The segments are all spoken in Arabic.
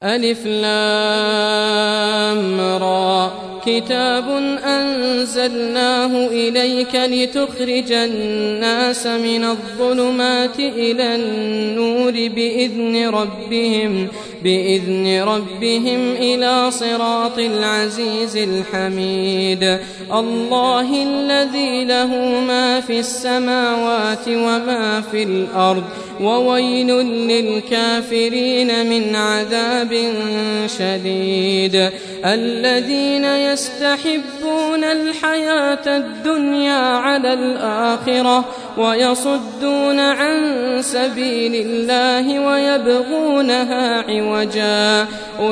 ألف لام را كتاب أنزلناه إليك لتخرج الناس من الظلمات إلى النور بإذن ربهم إلى صراط العزيز الحميد الله الذي له ما في السماوات وما في الأرض وويل للكافرين من عذاب شديد الذين يستحبون الحياة الدنيا على الآخرة ويصدون عن سبيل الله ويبغونها عوجا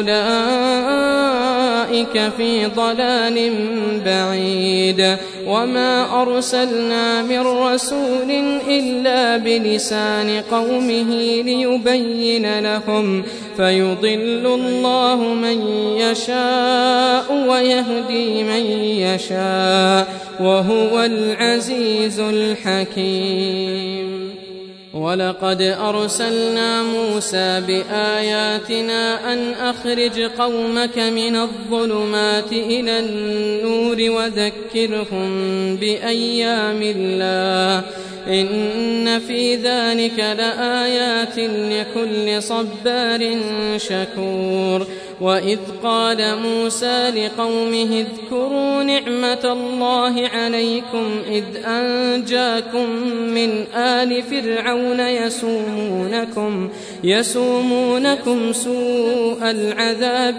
أولئك في ضلال بعيد وما أرسلنا من رسول إلا بلسان قومه ليبين لهم فيضل الله من يشاء ويهدي من يشاء وهو العزيز الحكيم ولقد أرسلنا موسى بآياتنا أن أخرج قومك من الظلمات إلى النور وذكرهم بأيام الله إن في ذلك لآيات لكل صبار شكور وإذ قال موسى لقومه اذكروا نعمة الله عليكم إذ أنجاكم من آل فرعون يسومونكم سوء العذاب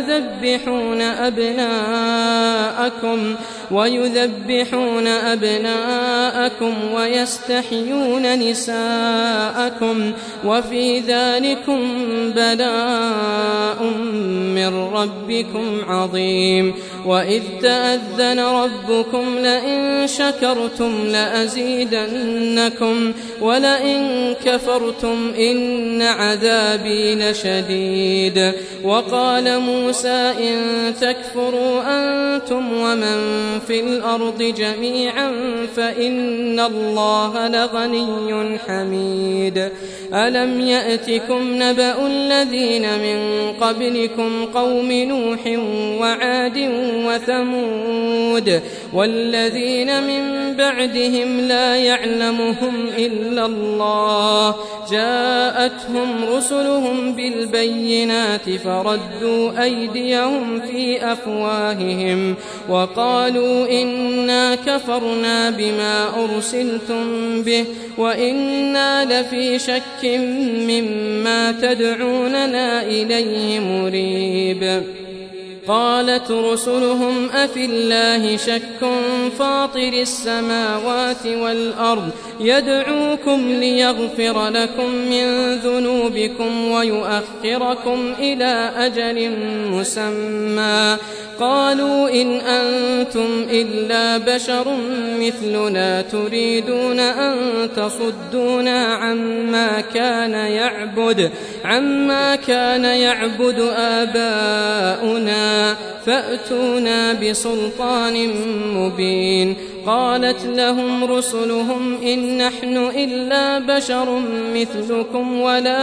ويذبحون أبناءكم ويستحيون نساءكم وفي ذلكم بلاء من ربكم عظيم وإذ تأذن ربكم لئن شكرتم لأزيدنكم ولئن كفرتم إن عذابي لشديد وقال موسى إن تكفروا أنتم ومن في الأرض جميعا فإن الله لغني حميد ألم يأتكم نبأ الذين من قبلكم قوم نوح وعاد وثمود والذين من بعدهم لا يعلمهم إلا الله جاءتهم رسلهم بالبينات فردوا أيديهم في أفواههم وقالوا إنا كفرنا بما أرسلتم به وإنا لفي شك مما تدعوننا إليه مريب قالت رسلهم أفي الله شك فاطر السماوات والأرض يدعوكم ليغفر لكم من ذنوبكم ويؤخركم إلى أجل مسمى قالوا إن أنتم إلا بشر مثلنا تريدون أن تصدونا عما كان يعبد آباؤنا فأتونا بسلطان مبين قالت لهم رسلهم إن نحن إلا بشر مثلكم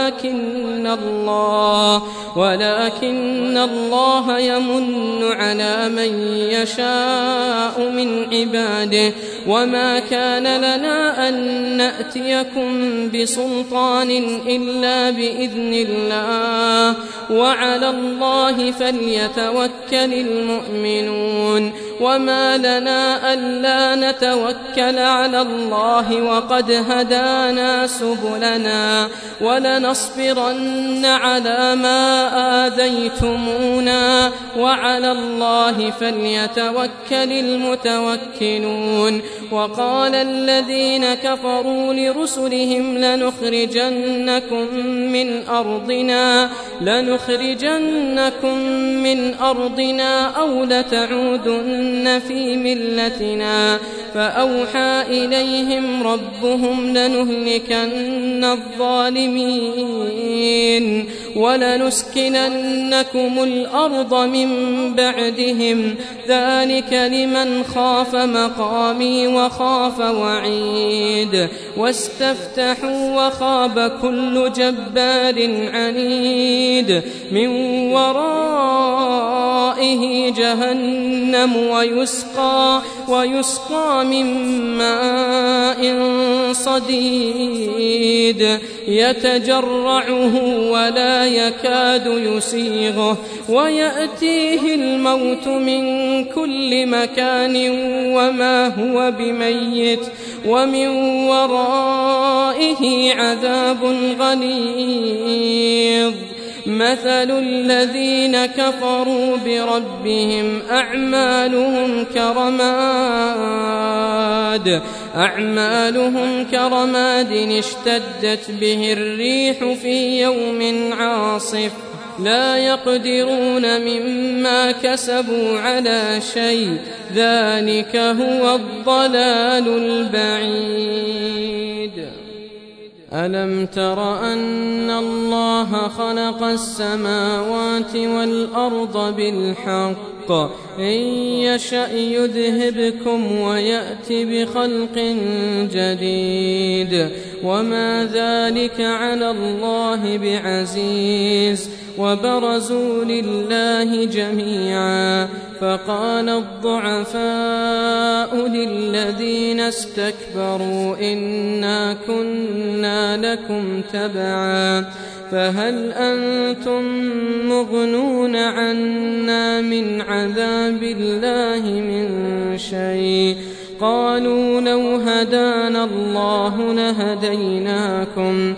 ولكن الله يمن على من يشاء من عباده وما كان لنا أن نأتيكم بسلطان إلا بإذن الله وعلى الله فليتوكل المؤمنون وما لنا ألا نتوكل على الله وقد هدانا سبلنا ولنصبرن على ما آذيتمونا وعلى الله فليتوكل المتوكلون وقال الذين كفروا لرسلهم لنخرجنكم من أرضنا أو لتعودن في ملتنا فأوحى إليهم ربهم لنهلكن الظالمين ولنسكننكم الأرض من بعدهم ذلك لمن خاف مقامي وخاف وعيد واستفتحوا وخاب كل جبار عنيد من ورائه جهنم ويسقى من ماء صديد يتجرعه ولا يكاد يسيغه ويأتيه الموت من كل مكان وما هو بميت ومن ورائه عذاب غليظ. مثل الذين كفروا بربهم أعمالهم كرماد اشتدت به الريح في يوم عاصف لا يقدرون مما كسبوا على شيء ذلك هو الضلال البعيد. ألم تر أن الله خلق السماوات والأرض بالحق إن يشأ يذهبكم ويأت بخلق جديد وما ذلك على الله بعزيز. وبرزوا لله جميعا فقال الضعفاء للذين استكبروا إنا كنا لكم تبعا فهل أنتم مغنون عنا من عذاب الله من شيء قالوا لو هدانا الله لهديناكم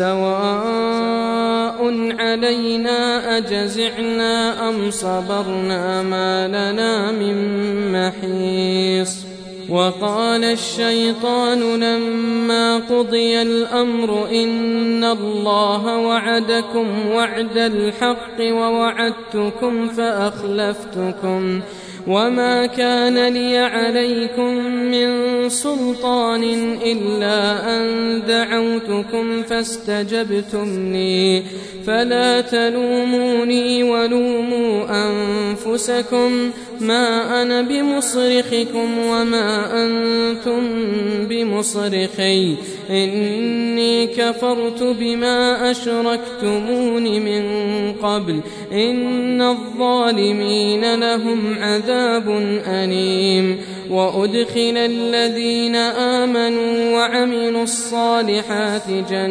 سواء علينا أجزعنا أم صبرنا ما لنا من محيص. وقال الشيطان لما قضي الأمر إن الله وعدكم وعد الحق ووعدتكم فأخلفتكم وما كان لي عليكم من سلطان إلا أن دعوتكم فاستجبتم لي فلا تلوموني ولوموا أنفسكم ما أنا بمصرخكم وما أنتم بمصرخي إني كفرت بما أشركتمون من قبل إن الظالمين لهم عذاب أليم. وأدخل الذين آمنوا وعملوا الصالحات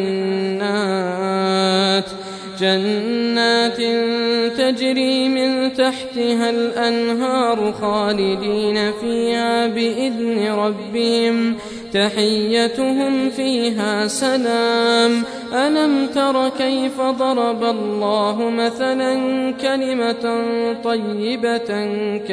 جنات تجري من تحتها الأنهار خالدين فيها بإذن ربهم تحيتهم فيها سلام. ألم تر كيف ضرب الله مثلا كلمة طيبة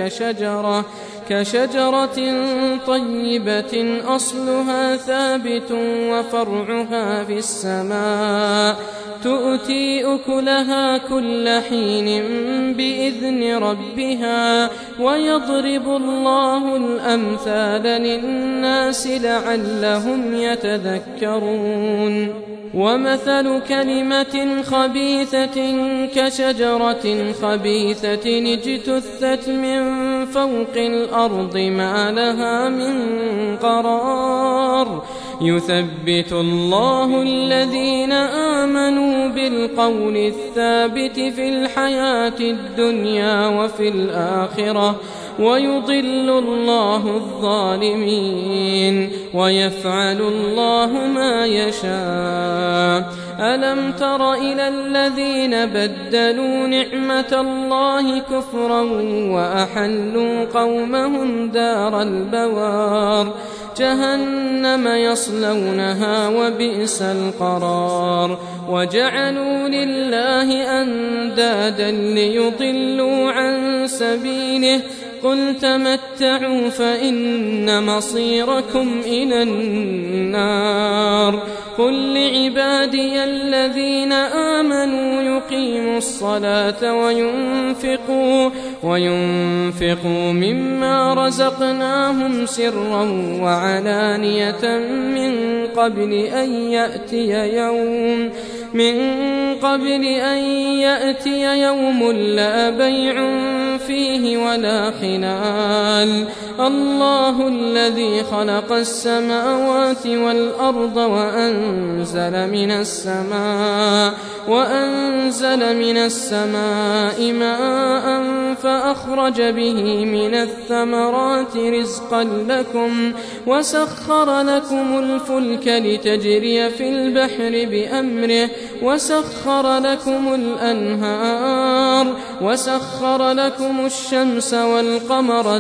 كشجرة طيبة أصلها ثابت وفرعها في السماء تؤتي أكلها كل حين بإذن ربها ويضرب الله الأمثال للناس لعلهم يتذكرون. ومثل كلمة خبيثة كشجرة خبيثة اجتثت من فوق الأرض ما لها من قرار يثبت الله الذين آمنوا بالقول الثابت في الحياة الدنيا وفي الآخرة ويضل الله الظالمين ويفعل الله ما يشاء. ألم تر إلى الذين بدلوا نعمة الله كفرا وأحلوا قومهم دار البوار جهنم يصلونها وبئس القرار. وجعلوا لله أندادا ليضلوا عن سبيله قل تمتعوا فإن مصيركم إلى النار. قل لعبادي الذين آمنوا يقيموا الصلاة وينفقوا ممما رزقناهم سرا وعلانية من قبل أن يأتي يوم لا بيع فيه ولا خلال. الله الذي خلق السماوات والأرض وأنزل من السماء ماء فأخرج به من الثمرات رزقا لكم وسخر لكم الفلك لتجري في البحر بأمره وسخر لكم الأنهار وسخر لكم الشمس والقمر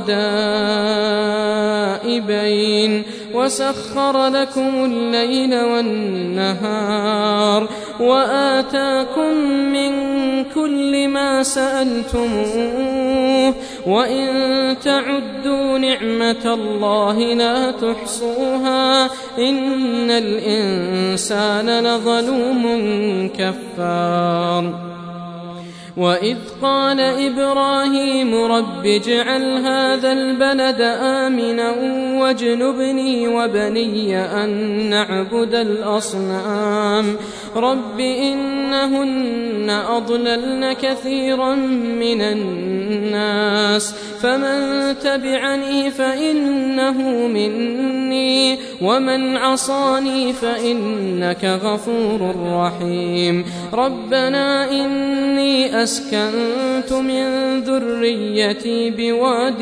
دائبين وسخر لكم الليل والنهار وآتاكم من كل ما سألتموه وإن تعدوا نعمة الله لا تحصوها إن الإنسان لظلوم كفار. وإذ قال إبراهيم رب اجعل هذا البلد آمنا واجنبني وبني أن نعبد الأصنام رب إنهن أضللن كثيرا من الناس فمن تبعني فإنه مني ومن عصاني فإنك غفور رحيم. ربنا إني أسكنت من ذريتي بواد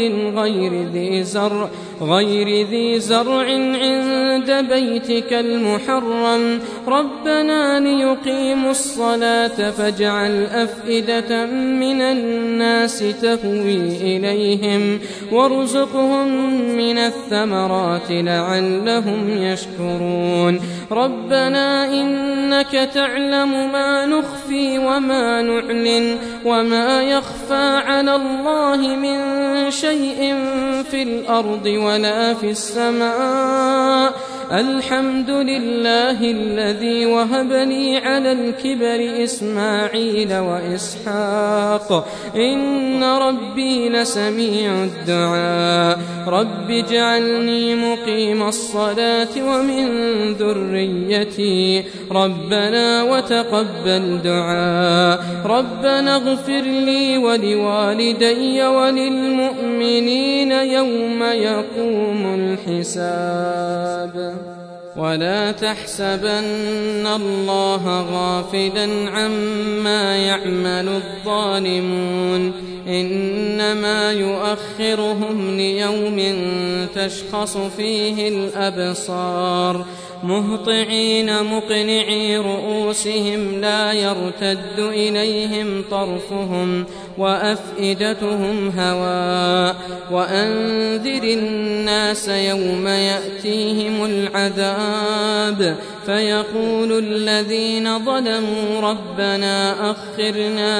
غير ذي زرع عند بيتك المحرم ربنا ليقيموا الصلاة فاجعل أفئدة من الناس تهوي إليهم وارزقهم من الثمرات لعلهم يشكرون. ربنا إنك تعلم ما نخفي وما نعلن وما يخفى على الله من شيء في الأرض ولا في السماء. الحمد لله الذي وهب لي على الكبر إسماعيل وإسحاق إن ربي لسميع الدعاء. رب اجعلني مقيم الصلاة ومن ذريتي ربنا وتقبل دعاء. ربنا اغفر لي ولوالدي وللمؤمنين يوم يقوم الحساب. ولا تحسبن الله غافلا عما يعمل الظالمون إنما يؤخرهم ليوم تشخص فيه الأبصار مهطعين مقنعي رؤوسهم لا يرتد إليهم طرفهم وأفئدتهم هواء. وأنذر الناس يوم يأتيهم العذاب فيقول الذين ظلموا ربنا أخرنا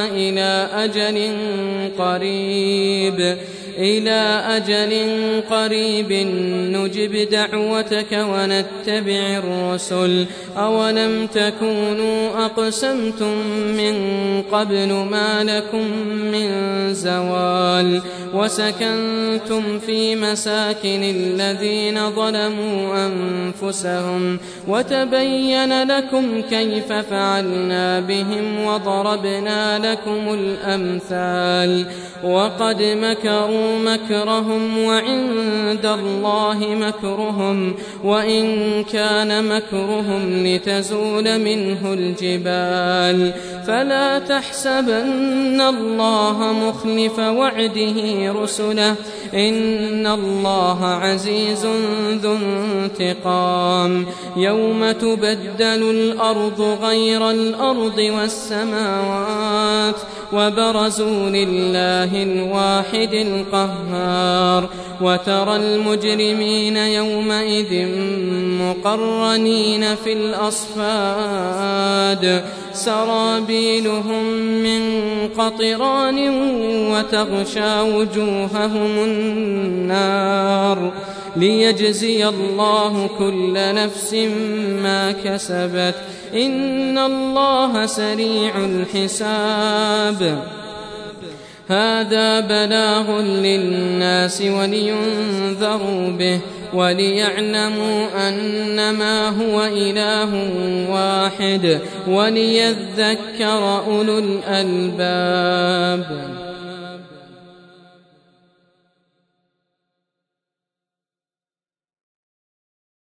إلى أجل قريب نجب دعوتك ونتبع الرسل أولم تكونوا أقسمتم من قبل ما لكم من زوال وسكنتم في مساكن الذين ظلموا أنفسهم وتبين لكم كيف فعلنا بهم وضربنا لكم الأمثال. وقد مكروا مكرهم وعند الله مكرهم وإن كان مكرهم لتزول منه الجبال. فلا تحسبن الله مخلف وعده رسله إن الله عزيز ذو انتقام. يوم تبدل الأرض غير الأرض والسماوات وبرزوا لله الواحد القهار. وترى المجرمين يومئذ مقرنين في الأصفاد سرابيلهم من قطران وتغشى وجوههم النار ليجزي الله كل نفس ما كسبت إن الله سريع الحساب. هذا بلاغ للناس ولينذروا به وليعلموا أنما هو إله واحد وليذكر أولو الألباب.